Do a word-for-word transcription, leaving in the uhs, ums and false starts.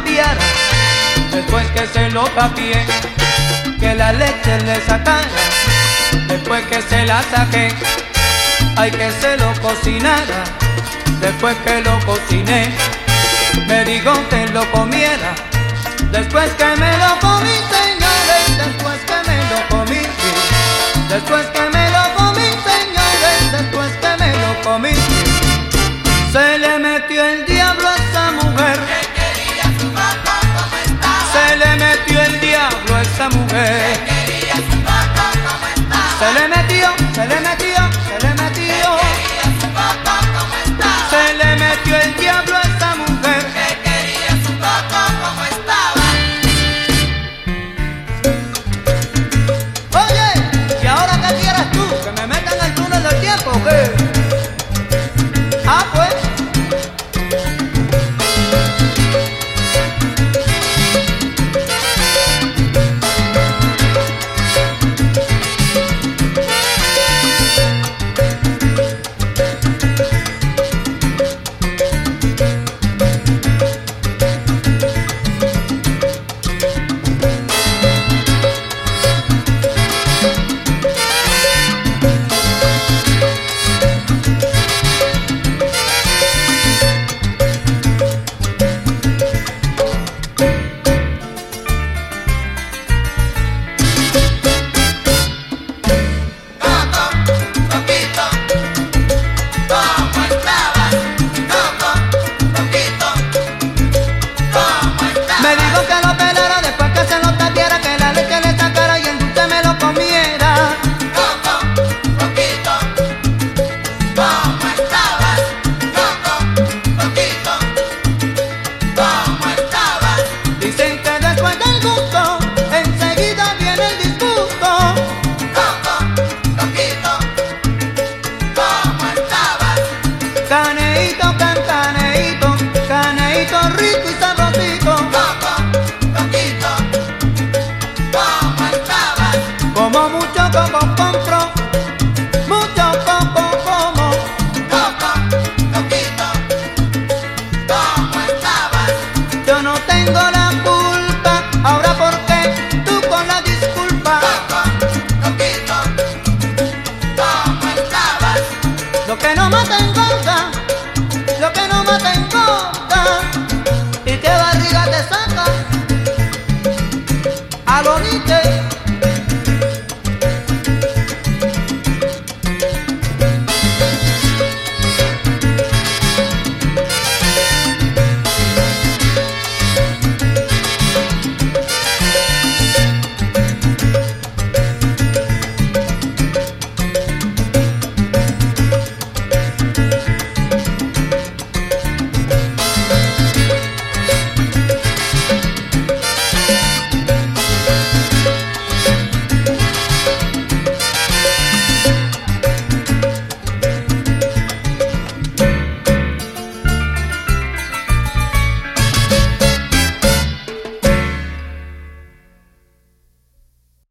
papiara, después que se lo papié, que la leche le sacara, después que se la saqué, ay que se lo cocinara, después que lo cociné, me dijo que lo comiera, después que me lo comí, señores, después que me lo comí, después que me lo comí, señores, después que me lo comí, se le metió el diablo a esa mujer, que quería su coco como estaba, se le metió el diablo a esa mujer, que quería su coco como estaba, se le metió, se le metió, se le metió, quería su coco como estaba, se le metió el diablo a esa mujer. que quería su coco como estaba. Oye, ¿y ahora qué quieres tú? ¿Que me metan en el túnel del tiempo o qué? Ah, pues. Me dijo que lo pelara, después que se lo tapiera, que la leche le sacara y el dulce me lo comiera. Coco, poquito, ¿cómo estabas? Coco, poquito, ¿cómo estabas? Dicen que después del gusto, enseguida viene el disgusto. Coco, poquito, ¿cómo estabas? Caneíto, can, caneíto, caneíto rico y sabrosito. Coco, poquito, ¿cómo estabas? Como mucho coco